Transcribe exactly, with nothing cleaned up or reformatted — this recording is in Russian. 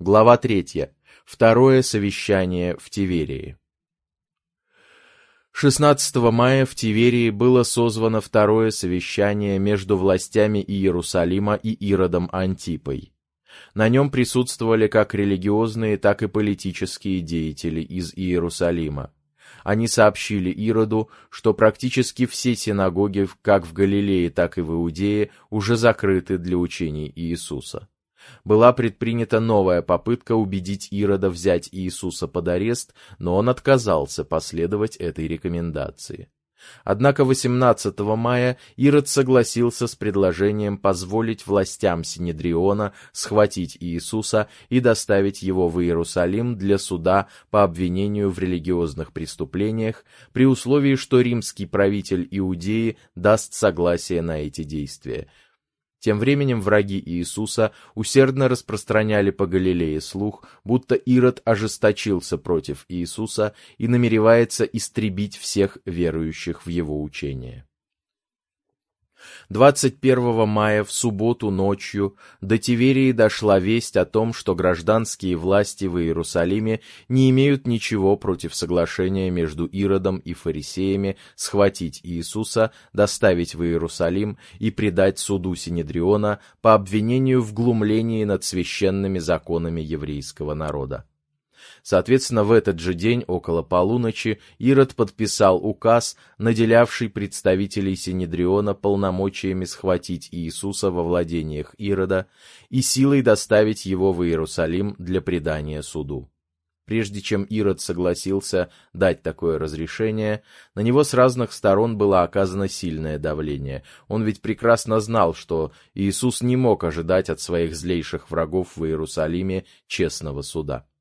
Глава третья. Второе совещание в Тиверии. шестнадцатого мая в Тиверии было созвано второе совещание между властями Иерусалима и Иродом Антипой. На нем присутствовали как религиозные, так и политические деятели из Иерусалима. Они сообщили Ироду, что практически все синагоги как в Галилее, так и в Иудее уже закрыты для учений Иисуса. Была предпринята новая попытка убедить Ирода взять Иисуса под арест, но он отказался последовать этой рекомендации. Однако восемнадцатого мая Ирод согласился с предложением позволить властям Синедриона схватить Иисуса и доставить его в Иерусалим для суда по обвинению в религиозных преступлениях, при условии, что римский правитель Иудеи даст согласие на эти действия. Тем временем враги Иисуса усердно распространяли по Галилее слух, будто Ирод ожесточился против Иисуса и намеревается истребить всех верующих в его учение. двадцать первого мая в субботу ночью до Тиверии дошла весть о том, что гражданские власти в Иерусалиме не имеют ничего против соглашения между Иродом и фарисеями схватить Иисуса, доставить в Иерусалим и предать суду Синедриона по обвинению в глумлении над священными законами еврейского народа. Соответственно, в этот же день, около полуночи, Ирод подписал указ, наделявший представителей Синедриона полномочиями схватить Иисуса во владениях Ирода и силой доставить его в Иерусалим для предания суду. Прежде чем Ирод согласился дать такое разрешение, на него с разных сторон было оказано сильное давление. Он ведь прекрасно знал, что Иисус не мог ожидать от своих злейших врагов в Иерусалиме честного суда.